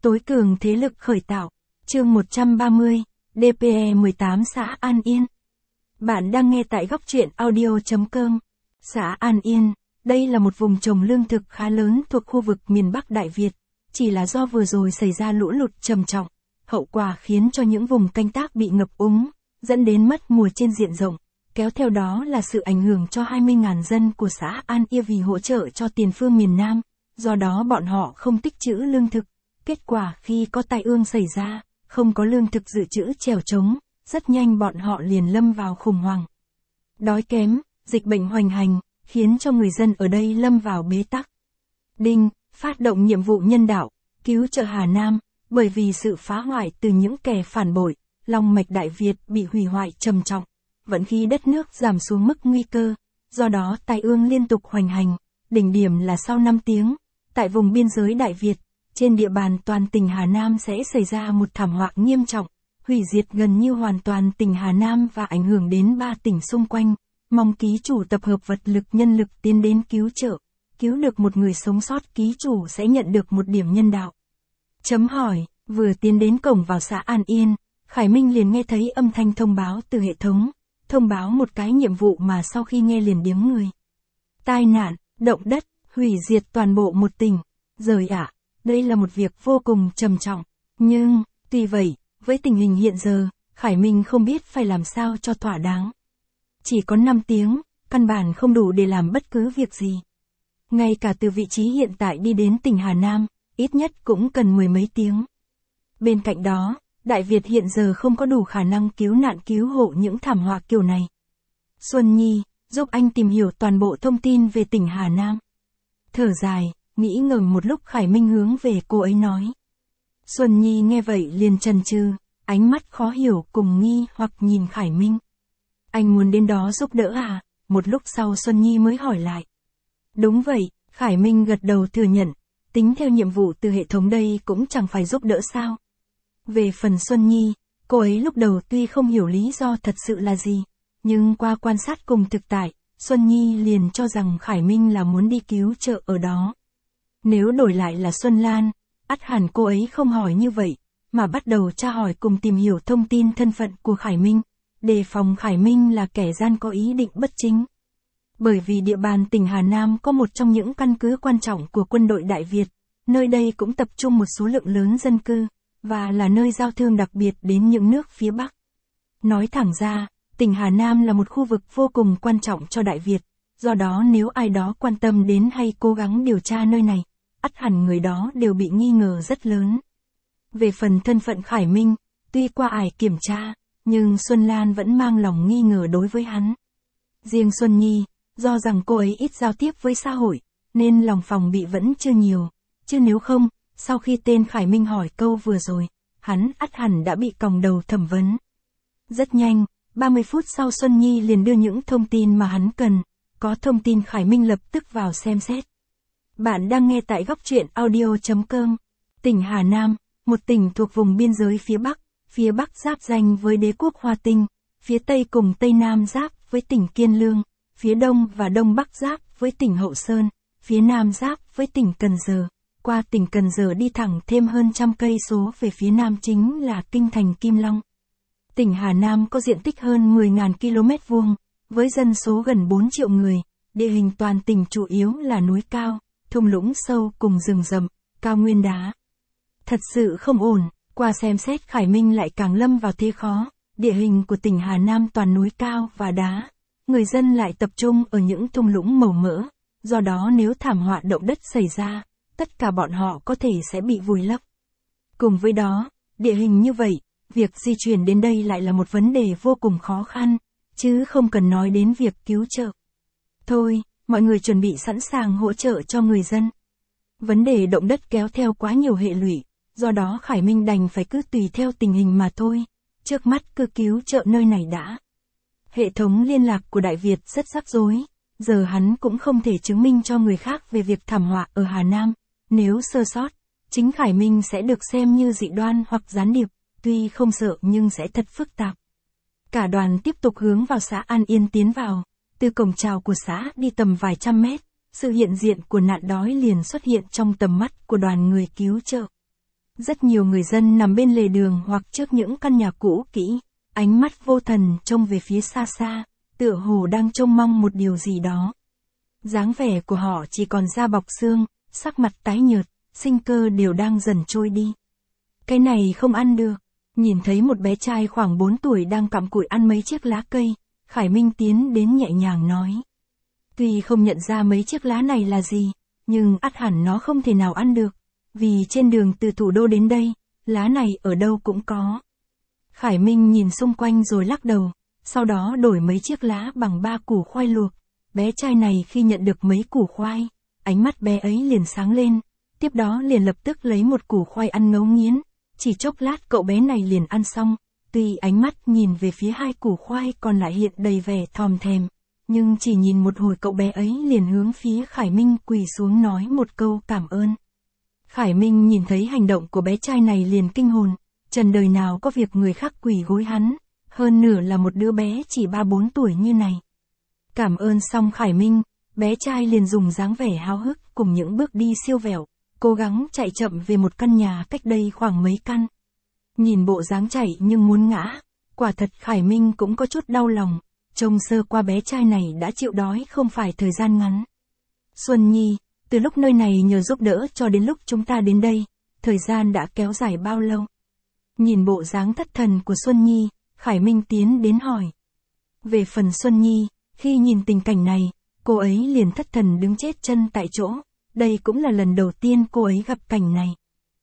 Tối cường thế lực khởi tạo. Chương 130, DPE 18 xã An Yên. Bạn đang nghe tại góc truyện audio.com. Xã An Yên, đây là một vùng trồng lương thực khá lớn thuộc khu vực miền Bắc Đại Việt. Chỉ là do vừa rồi xảy ra lũ lụt trầm trọng, hậu quả khiến cho những vùng canh tác bị ngập úng, dẫn đến mất mùa trên diện rộng. Kéo theo đó là sự ảnh hưởng cho 20.000 dân của xã An Yên vì hỗ trợ cho tiền phương miền Nam, do đó bọn họ không tích trữ lương thực. Kết quả khi có tai ương xảy ra, không có lương thực dự trữ trèo trống, rất nhanh bọn họ liền lâm vào khủng hoảng. Đói kém, dịch bệnh hoành hành, khiến cho người dân ở đây lâm vào bế tắc. Đinh, phát động nhiệm vụ nhân đạo, cứu trợ Hà Nam, bởi vì sự phá hoại từ những kẻ phản bội, long mạch Đại Việt bị hủy hoại trầm trọng, vận khí đất nước giảm xuống mức nguy cơ, do đó tai ương liên tục hoành hành, đỉnh điểm là sau 5 tiếng, tại vùng biên giới Đại Việt, trên địa bàn toàn tỉnh Hà Nam sẽ xảy ra một thảm họa nghiêm trọng, hủy diệt gần như hoàn toàn tỉnh Hà Nam và ảnh hưởng đến 3 tỉnh xung quanh. Mong ký chủ tập hợp vật lực nhân lực tiến đến cứu trợ, cứu được một người sống sót, ký chủ sẽ nhận được một điểm nhân đạo. Chấm hỏi, vừa tiến đến cổng vào xã An Yên, Khải Minh liền nghe thấy âm thanh thông báo từ hệ thống, thông báo một cái nhiệm vụ mà sau khi nghe liền điếng người. Tai nạn, động đất, hủy diệt toàn bộ một tỉnh. Rời ạ, đây là một việc vô cùng trầm trọng. Nhưng, tuy vậy, với tình hình hiện giờ, Khải Minh không biết phải làm sao cho thỏa đáng. Chỉ có 5 tiếng, căn bản không đủ để làm bất cứ việc gì. Ngay cả từ vị trí hiện tại đi đến tỉnh Hà Nam, ít nhất cũng cần 10 mấy tiếng. Bên cạnh đó, Đại Việt hiện giờ không có đủ khả năng cứu nạn cứu hộ những thảm họa kiểu này. Xuân Nhi, giúp anh tìm hiểu toàn bộ thông tin về tỉnh Hà Nam. Thở dài, nghĩ ngợi một lúc Khải Minh hướng về cô ấy nói. Xuân Nhi nghe vậy liền chần chừ, ánh mắt khó hiểu cùng nghi hoặc nhìn Khải Minh. Anh muốn đến đó giúp đỡ à? Một lúc sau Xuân Nhi mới hỏi lại. Đúng vậy, Khải Minh gật đầu thừa nhận, tính theo nhiệm vụ từ hệ thống đây cũng chẳng phải giúp đỡ sao. Về phần Xuân Nhi, cô ấy lúc đầu tuy không hiểu lý do thật sự là gì, nhưng qua quan sát cùng thực tại, Xuân Nhi liền cho rằng Khải Minh là muốn đi cứu trợ ở đó. Nếu đổi lại là Xuân Lan, ắt hẳn cô ấy không hỏi như vậy, mà bắt đầu tra hỏi cùng tìm hiểu thông tin thân phận của Khải Minh, đề phòng Khải Minh là kẻ gian có ý định bất chính. Bởi vì địa bàn tỉnh Hà Nam có một trong những căn cứ quan trọng của quân đội Đại Việt, nơi đây cũng tập trung một số lượng lớn dân cư, và là nơi giao thương đặc biệt đến những nước phía Bắc. Nói thẳng ra, tỉnh Hà Nam là một khu vực vô cùng quan trọng cho Đại Việt, do đó nếu ai đó quan tâm đến hay cố gắng điều tra nơi này, ắt hẳn người đó đều bị nghi ngờ rất lớn. Về phần thân phận Khải Minh, tuy qua ải kiểm tra, nhưng Xuân Lan vẫn mang lòng nghi ngờ đối với hắn. Riêng Xuân Nhi, do rằng cô ấy ít giao tiếp với xã hội, nên lòng phòng bị vẫn chưa nhiều, chứ nếu không, sau khi tên Khải Minh hỏi câu vừa rồi, hắn ắt hẳn đã bị còng đầu thẩm vấn. Rất nhanh, 30 phút sau Xuân Nhi liền đưa những thông tin mà hắn cần, có thông tin Khải Minh lập tức vào xem xét. Bạn đang nghe tại góc truyện audio.com. Tỉnh Hà Nam, một tỉnh thuộc vùng biên giới phía Bắc giáp ranh với đế quốc Hoa Tinh, phía Tây cùng Tây Nam giáp với tỉnh Kiên Lương, phía Đông và Đông Bắc giáp với tỉnh Hậu Sơn, phía Nam giáp với tỉnh Cần Giờ. Qua tỉnh Cần Giờ đi thẳng thêm hơn 100 cây số về phía Nam chính là kinh thành Kim Long. Tỉnh Hà Nam có diện tích hơn 10.000 km vuông, với dân số gần 4 triệu người, địa hình toàn tỉnh chủ yếu là núi cao, thung lũng sâu cùng rừng rậm, cao nguyên đá. Thật sự không ổn, qua xem xét Khải Minh lại càng lâm vào thế khó, địa hình của tỉnh Hà Nam toàn núi cao và đá, người dân lại tập trung ở những thung lũng màu mỡ, do đó nếu thảm họa động đất xảy ra, tất cả bọn họ có thể sẽ bị vùi lấp. Cùng với đó, địa hình như vậy, việc di chuyển đến đây lại là một vấn đề vô cùng khó khăn, chứ không cần nói đến việc cứu trợ. Thôi, mọi người chuẩn bị sẵn sàng hỗ trợ cho người dân. Vấn đề động đất kéo theo quá nhiều hệ lụy, do đó Khải Minh đành phải cứ tùy theo tình hình mà thôi, trước mắt cứ cứu trợ nơi này đã. Hệ thống liên lạc của Đại Việt rất rắc rối, giờ hắn cũng không thể chứng minh cho người khác về việc thảm họa ở Hà Nam, nếu sơ sót, chính Khải Minh sẽ được xem như dị đoan hoặc gián điệp, tuy không sợ nhưng sẽ thật phức tạp. Cả đoàn tiếp tục hướng vào xã An Yên tiến vào, từ cổng chào của xã đi tầm vài trăm mét, sự hiện diện của nạn đói liền xuất hiện trong tầm mắt của đoàn người cứu trợ. Rất nhiều người dân nằm bên lề đường hoặc trước những căn nhà cũ kỹ, ánh mắt vô thần trông về phía xa xa, tựa hồ đang trông mong một điều gì đó. Dáng vẻ của họ chỉ còn da bọc xương, sắc mặt tái nhợt, sinh cơ đều đang dần trôi đi. Cái này không ăn được. Nhìn thấy một bé trai khoảng 4 tuổi đang cặm cụi ăn mấy chiếc lá cây, Khải Minh tiến đến nhẹ nhàng nói. Tuy không nhận ra mấy chiếc lá này là gì, nhưng ắt hẳn nó không thể nào ăn được, vì trên đường từ thủ đô đến đây, lá này ở đâu cũng có. Khải Minh nhìn xung quanh rồi lắc đầu, sau đó đổi mấy chiếc lá bằng 3 củ khoai luộc. Bé trai này khi nhận được mấy củ khoai, ánh mắt bé ấy liền sáng lên, tiếp đó liền lập tức lấy một củ khoai ăn ngấu nghiến. Chỉ chốc lát cậu bé này liền ăn xong, tuy ánh mắt nhìn về phía 2 củ khoai còn lại hiện đầy vẻ thòm thèm, nhưng chỉ nhìn một hồi cậu bé ấy liền hướng phía Khải Minh quỳ xuống nói một câu cảm ơn. Khải Minh nhìn thấy hành động của bé trai này liền kinh hồn, trần đời nào có việc người khác quỳ gối hắn, hơn nửa là một đứa bé chỉ 3-4 tuổi như này. Cảm ơn xong Khải Minh, bé trai liền dùng dáng vẻ háo hức cùng những bước đi siêu vẹo, cố gắng chạy chậm về một căn nhà cách đây khoảng mấy căn. Nhìn bộ dáng chạy nhưng muốn ngã, quả thật Khải Minh cũng có chút đau lòng, trông sơ qua bé trai này đã chịu đói không phải thời gian ngắn. Xuân Nhi, từ lúc nơi này nhờ giúp đỡ cho đến lúc chúng ta đến đây, thời gian đã kéo dài bao lâu? Nhìn bộ dáng thất thần của Xuân Nhi, Khải Minh tiến đến hỏi. Về phần Xuân Nhi, khi nhìn tình cảnh này, cô ấy liền thất thần đứng chết chân tại chỗ. Đây cũng là lần đầu tiên cô ấy gặp cảnh này.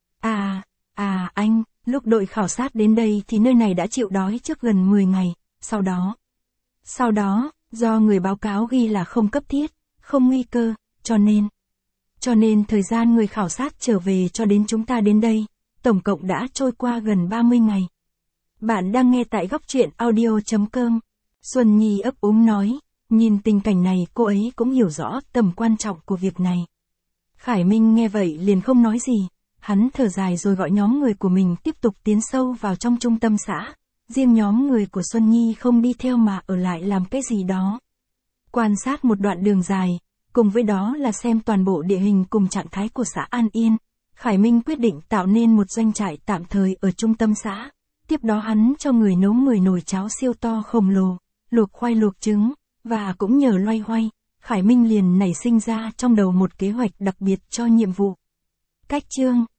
Anh, lúc đội khảo sát đến đây thì nơi này đã chịu đói trước gần 10 ngày, sau đó, do người báo cáo ghi là không cấp thiết, không nguy cơ, cho nên thời gian người khảo sát trở về cho đến chúng ta đến đây, tổng cộng đã trôi qua gần 30 ngày. Bạn đang nghe tại góc truyện audio.com. Xuân Nhi ấp úng nói, nhìn tình cảnh này cô ấy cũng hiểu rõ tầm quan trọng của việc này. Khải Minh nghe vậy liền không nói gì, hắn thở dài rồi gọi nhóm người của mình tiếp tục tiến sâu vào trong trung tâm xã, riêng nhóm người của Xuân Nhi không đi theo mà ở lại làm cái gì đó. Quan sát một đoạn đường dài, cùng với đó là xem toàn bộ địa hình cùng trạng thái của xã An Yên, Khải Minh quyết định tạo nên một doanh trại tạm thời ở trung tâm xã, tiếp đó hắn cho người nấu 10 nồi cháo siêu to khổng lồ, luộc khoai luộc trứng, và cũng nhờ loay hoay. Khải Minh liền nảy sinh ra trong đầu một kế hoạch đặc biệt cho nhiệm vụ. Cách chương